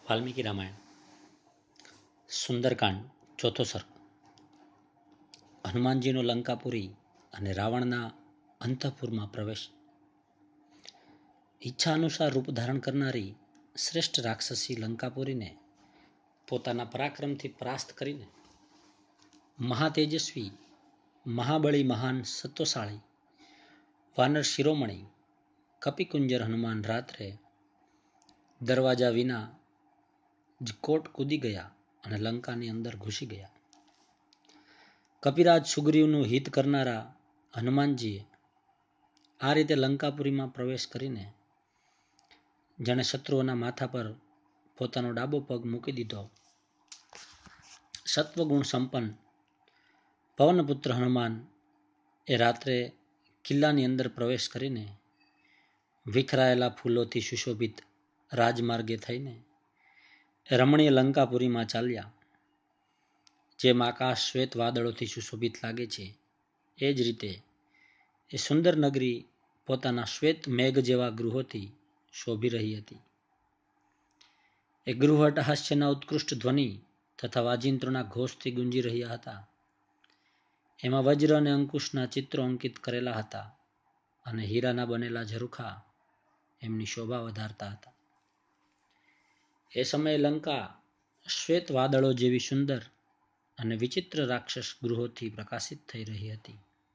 વાલ્મીકી રામાયણ સુંદરકાંડ ચોથો સર્ગ. હનુમાનજીનો લંકાપુરી અને રાવણના અંતઃપુરમાં પ્રવેશ. ઈચ્છા અનુસાર રૂપ ધારણ કરનારી શ્રેષ્ઠ રાક્ષસી લંકાપુરીને પોતાના પરાક્રમથી પરાસ્ત કરીને મહાતેજસ્વી, મહાબળી, મહાન સત્વશાળી વાનર શિરોમણી કપિકુંજર હનુમાન રાત્રે દરવાજા વિના જ કોટ કૂદી ગયા અને લંકાની અંદર ઘૂસી ગયા. કપિરાજ સુગ્રીવનું હિત કરનારા હનુમાનજીએ આ રીતે લંકાપુરીમાં પ્રવેશ કરીને જાણે શત્રુઓના માથા પર પોતાનો ડાબો પગ મૂકી દીધો. સત્વગુણ સંપન્ન પવનપુત્ર હનુમાન એ રાત્રે કિલ્લાની અંદર પ્રવેશ કરીને વિખરાયેલા ફૂલોથી સુશોભિત રાજમાર્ગે થઈને રમણીય લંકાપુરીમાં ચાલ્યા. જેમ આકાશ શ્વેત વાદળોથી સુશોભિત લાગે છે એ જ રીતે એ સુંદર નગરી પોતાના શ્વેત મેઘ જેવા ગૃહોથી શોભી રહી હતી. એ ગૃહ અટ્ટહાસ્યના ઉત્કૃષ્ટ ધ્વનિ તથા વાજિંત્રોના ઘોષથી ગુંજી રહ્યા હતા. એમાં વજ્ર અને અંકુશના ચિત્રો અંકિત કરેલા હતા અને હીરાના બનેલા ઝરૂખા એમની શોભા વધારતા હતા. એ સમયે લંકા શ્વેત વાદળો જેવી સુંદર અને વિચિત્ર રાક્ષસ ગૃહોથી પ્રકાશિત થઈ રહી હતી.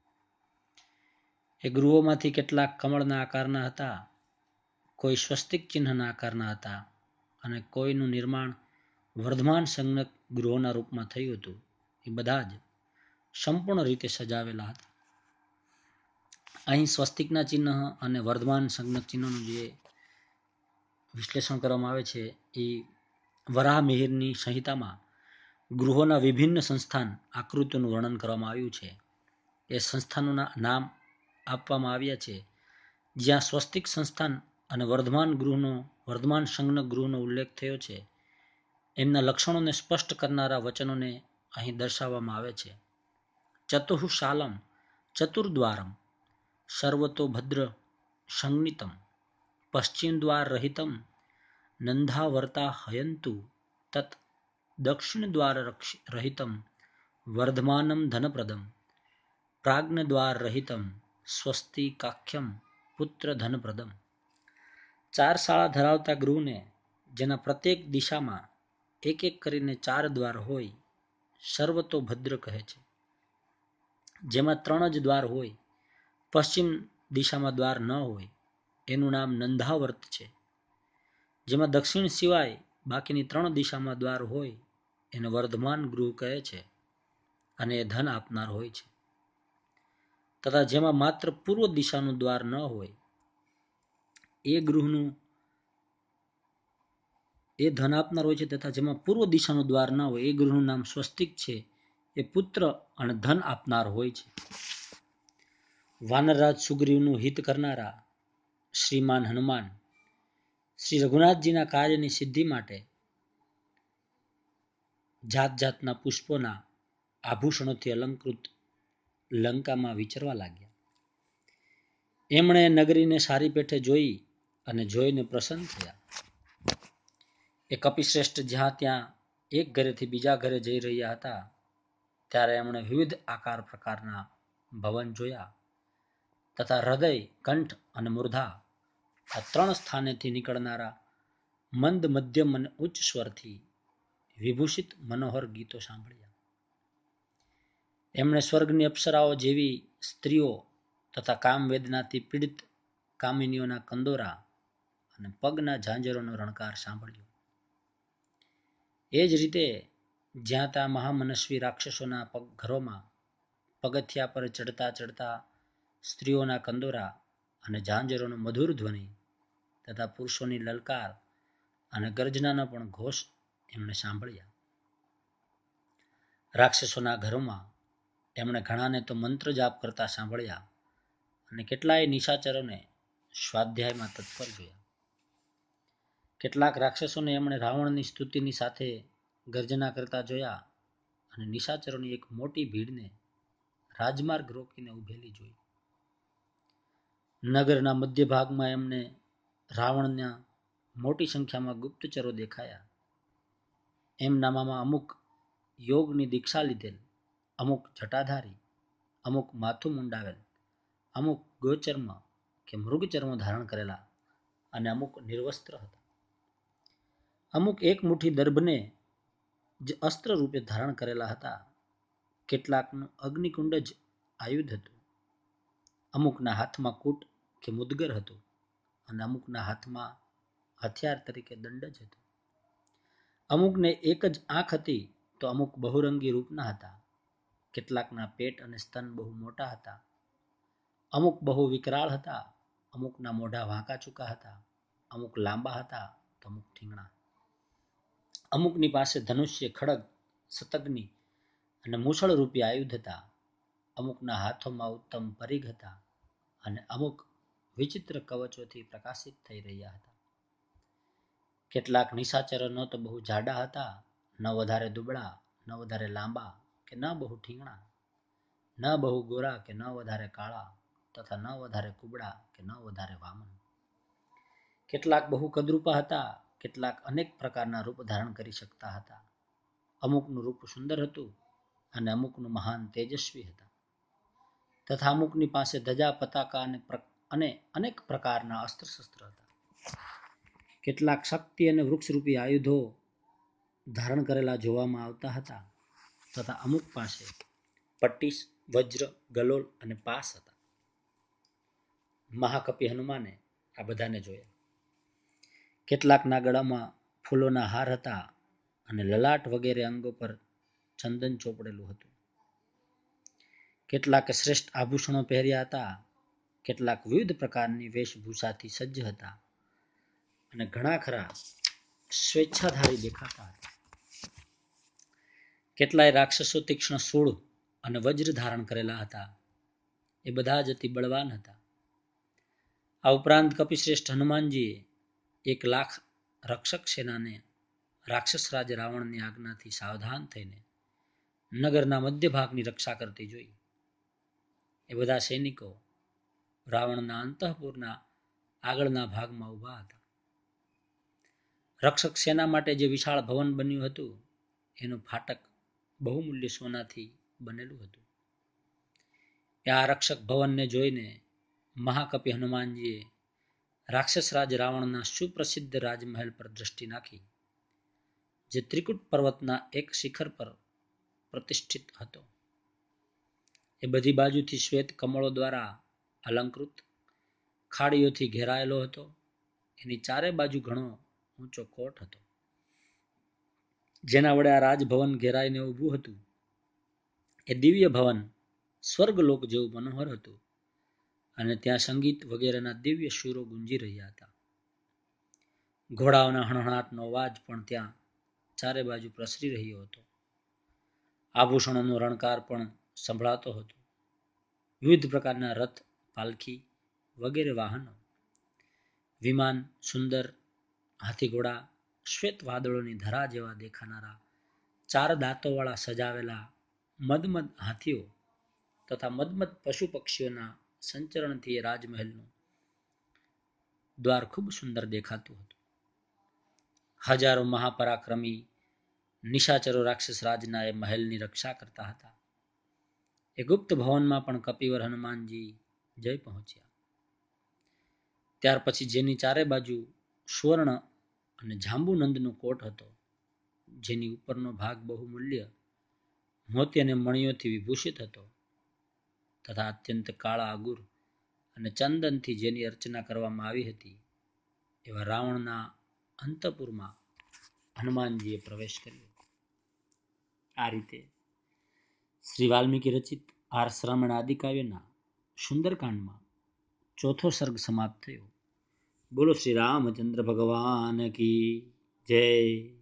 એ ગૃહોમાંથી કેટલાક કમળના આકારના હતા, કોઈ સ્વસ્તિક ચિહ્નના આકારના હતા અને કોઈનું નિર્માણ વર્ધમાન સંજ્ઞક ગૃહોના રૂપમાં થયું હતું. એ બધા જ સંપૂર્ણ રીતે સજાવેલા હતા. અહીં સ્વસ્તિકના ચિહ્ન અને વર્ધમાન સંજ્ઞક ચિહ્નનું જે વિશ્લેષણ કરવામાં આવે છે એ વરાહ મિહિરની સંહિતામાં ગૃહોના વિભિન્ન સંસ્થાન આકૃતિઓનું વર્ણન કરવામાં આવ્યું છે. એ સંસ્થાનોના નામ આપવામાં આવ્યા છે. જ્યાં સ્વસ્તિક સંસ્થાન અને વર્ધમાન સંજ્ઞક ગૃહનો ઉલ્લેખ થયો છે એમના લક્ષણોને સ્પષ્ટ કરનારા વચનોને અહીં દર્શાવવામાં આવે છે. ચતુઃશાલમ ચતુર્દ્વારમ સર્વતો ભદ્ર સંજ્ઞિતમ પશ્ચિમ દ્વાર રહિતમ નંદાવર્તા હયંતુ તત દક્ષિણ દ્વાર રહિતમ વર્ધમાનમ ધનપ્રદમ પ્રાજ્ઞ દ્વાર રહિતમ સ્વસ્તિકાખ્યમ પુત્ર ધનપ્રદમ. 4 શાળા ધરાવતા ગૃહને જેના પ્રત્યેક દિશામાં એક એક કરીને 4 દ્વાર હોય સર્વતો ભદ્ર કહે છે. જેમાં 3 જ દ્વાર હોય, પશ્ચિમ દિશામાં દ્વાર ન હોય એનું નામ નંદાવર્ત છે. જેમાં દક્ષિણ સિવાય બાકીની 3 દિશામાં દ્વાર હોય એને વર્ધમાન ગૃહ કહે છે અને એ ધન આપનાર હોય છે. તથા જેમાં માત્ર પૂર્વ દિશાનું દ્વાર ન હોય એ ધન આપનાર હોય છે. તથા જેમાં પૂર્વ દિશાનું દ્વાર ન હોય એ ગૃહનું નામ સ્વસ્તિક છે. એ પુત્ર અને ધન આપનાર હોય છે. વાનરરાજ સુગ્રીવનું હિત કરનારા શ્રીમાન હનુમાન શ્રી રઘુનાથજીના કાર્યની સિદ્ધિ માટે જાત જાતના પુષ્પોના આભૂષણોથી અલંકૃત લંકામાં વિચરવા લાગ્યા. એમણે નગરીને સારી પેઠે જોઈ અને જોઈને પ્રસન્ન થયા. એ કપિશ્રેષ્ઠ જ્યાં ત્યાં એક ઘરેથી બીજા ઘરે જઈ રહ્યા હતા ત્યારે એમણે વિવિધ આકાર પ્રકારના ભવન જોયા તથા હૃદય, કંઠ અને મૂર્ધા આ 3 સ્થાનેથી નીકળનારા મંદ, મધ્યમ અને ઉચ્ચ સ્વરથી વિભૂષિત મનોહર ગીતો સાંભળ્યા. એમણે સ્વર્ગની અપ્સરાઓ જેવી સ્ત્રીઓ તથા કામવેદનાથી પીડિત કામિનીઓના કંદોરા અને પગના ઝાંઝરોનો રણકાર સાંભળ્યો. એ જ રીતે જ્યાં ત્યાં મહામનસ્વી રાક્ષસોના ઘરોમાં પગથિયા પર ચડતા ચડતા સ્ત્રીઓના કંદોરા અને ઝાંઝરોનો મધુર ધ્વનિ તથા પુરુષોની લલકાર અને ગર્જનાનો પણ ઘોષ એમણે સાંભળ્યા. રાક્ષસોના ઘરોમાં એમણે ઘણાને તો મંત્ર જાપ કરતા સાંભળ્યા અને કેટલાય નિશાચરોને સ્વાધ્યાયમાં તત્પર જોયા. કેટલાક રાક્ષસોને એમણે રાવણની સ્તુતિની સાથે ગર્જના કરતા જોયા અને નિશાચરોની એક મોટી ભીડને રાજમાર્ગ રોકીને ઉભેલી જોઈ. નગરના મધ્ય ભાગમાં એમને રાવણના મોટી સંખ્યામાં ગુપ્તચરો દેખાયા એમનામાં અમુક યોગની દીક્ષા લીધેલ, અમુક જટાધારી, અમુક માથું મુંડાવેલ, અમુક ગોચર્મ કે મૃગચર્મ ધારણ કરેલા અને અમુક નિર્વસ્ત્ર હતા. અમુક એક મુઠ્ઠી દર્ભને જે અસ્ત્ર રૂપે ધારણ કરેલા હતા. કેટલાકનું અગ્નિકુંડ જ આયુધ હતું. અમુકના હાથમાં કૂટ કે મુદગર હતું અને અમુકના હાથમાં હથિયાર તરીકે દંડ જ હતો. અમુકને એક જ આંખ હતી તો અમુક બહુરંગી રૂપના હતા. કેટલાકના પેટ અને સ્તન બહુ મોટા હતા. અમુક બહુ વિકરાળ હતા. અમુકના મોઢા વાંકા ચૂકા હતા. અમુક લાંબા હતા તો અમુક ઠીંગણા. અમુકની પાસે ધનુષ્ય, ખડગ, શતગ્નિ અને મૂછળ રૂપી આયુધ હતા. અમુકના હાથોમાં ઉત્તમ પરિઘ હતા અને અમુક વિચિત્ર કવચોથી પ્રકાશિત થઈ રહ્યા હતા. કેટલાક નિશાચરો ન તો બહુ જાડા હતા, ન વધારે દુબળા, ન વધારે લાંબા કે ન બહુ ઠીંગણા, ન બહુ ગોરા કે ન વધારે કાળા, તથા ન વધારે કુબડા કે ન વધારે વામન. કેટલાક બહુ કદરૂપા હતા, કેટલાક અનેક પ્રકારના રૂપ ધારણ કરી શકતા હતા. અમુકનું રૂપ સુંદર હતું અને અમુકનું મહાન તેજસ્વી હતા. તથા અમુકની પાસે ધજા, પતાકા અને અનેક પ્રકારના અસ્ત્ર શસ્ત્ર હતા. કેટલાક શક્તિ અને વૃક્ષરૂપી આયુધો ધારણ કરેલા જોવામાં આવતા હતા. તથા અમુક પાસે પટ્ટીસ, વજ્ર, ગલોલ અને પાસ હતા. મહાકપિ હનુમાને આ બધાને જોયા. કેટલાકના ગળામાં ફૂલોના હાર હતા અને લલાટ વગેરે અંગો પર ચંદન ચોપડેલું હતું. કેટલાકે શ્રેષ્ઠ આભૂષણો પહેર્યા હતા. કેટલાક વિવિધ પ્રકારની વેશભૂષાથી સજ્જ હતા અને ઘણા ખરા સ્વેચ્છાધારી દેખાતા હતા. કેટલાય રાક્ષસો તીક્ષ્ણ શૂળ અને વજ્ર ધારણ કરેલા હતા. એ બધા જ અતિ બળવાન હતા. આ ઉપરાંત કપિશ્રેષ્ઠ હનુમાનજીએ 1,00,000 રક્ષક સેનાને રાક્ષસ રાજ રાવણની આજ્ઞાથી સાવધાન થઈને નગરના મધ્ય ભાગની રક્ષા કરતી જોઈ. એ બધા સૈનિકો રાવણના અંતઃપુરના આગળના ભાગમાં ઊભા હતા. રક્ષક સેના માટે જે વિશાળ ભવન બન્યું હતું એનું ફાટક બહુમૂલ્ય સોનાથી બનેલું હતું. આ રક્ષક ભવનને જોઈને મહાકપિ હનુમાનજીએ રાક્ષસ રાજ રાવણના સુપ્રસિદ્ધ રાજમહેલ પર દ્રષ્ટિ નાખી, જે ત્રિકૂટ પર્વતના એક શિખર પર પ્રતિષ્ઠિત હતો. એ બધી બાજુથી શ્વેત કમળો દ્વારા અલંકૃત, ખાડીઓથી ઘેરાયેલો હતો. એની ચારે બાજુ ઘણો ઊંચો કોટ હતો, જેના વડે આ રાજભવન ઘેરાઈને ઊભું હતું. એ દિવ્ય ભવન સ્વર્ગલોક જેવું મનોહર હતું અને ત્યાં સંગીત વગેરેના દિવ્ય સૂરો ગુંજી રહ્યા હતા. ઘોડાઓના હણહણાટનો અવાજ પણ ત્યાં ચારે બાજુ પ્રસરી રહ્યો હતો. આભૂષણોનો રણકાર પણ સંભળાતો હતો. વિવિધ પ્રકારના રથ, પાલખી વગેરે વાહનો, વિમાન, સુંદર હાથીઘોડા, શ્વેત વાદળોની ધરા જેવા દેખાનારા 4 દાંતોવાળા સજાવેલા મદમદ હાથીઓ તથા મદમદ પશુ પક્ષીઓના સંચરણથી એ રાજમહેલનું દ્વાર ખૂબ સુંદર દેખાતું હતું. હજારો મહાપરાક્રમી નિશાચરો રાક્ષસ રાજના એ મહેલની રક્ષા કરતા હતા. એ ગુપ્ત ભવનમાં પણ કપિવર હનુમાનજી જઈ પહોંચ્યા. ત્યાર પછી જેની ચારે બાજુ સુવર્ણ અને જાંબુનંદનો કોટ હતો, જેની ઉપરનો ભાગ બહુમૂલ્ય મોતી અને મણીઓથી વિભૂષિત હતો, તથા અત્યંત કાળા અગુર અને ચંદનથી જેની અર્ચના કરવામાં આવી હતી, એવા રાવણના અંતઃપુરમાં હનુમાનજીએ પ્રવેશ કર્યો. આ રીતે શ્રી વાલ્મીકી રચિત આર્ષરામાયણ આદિ કાવ્યના સુંદરકાંડમાં 4થો સર્ગ સમાપ્ત થયો. બોલો શ્રી રામચંદ્ર ભગવાન કી જય.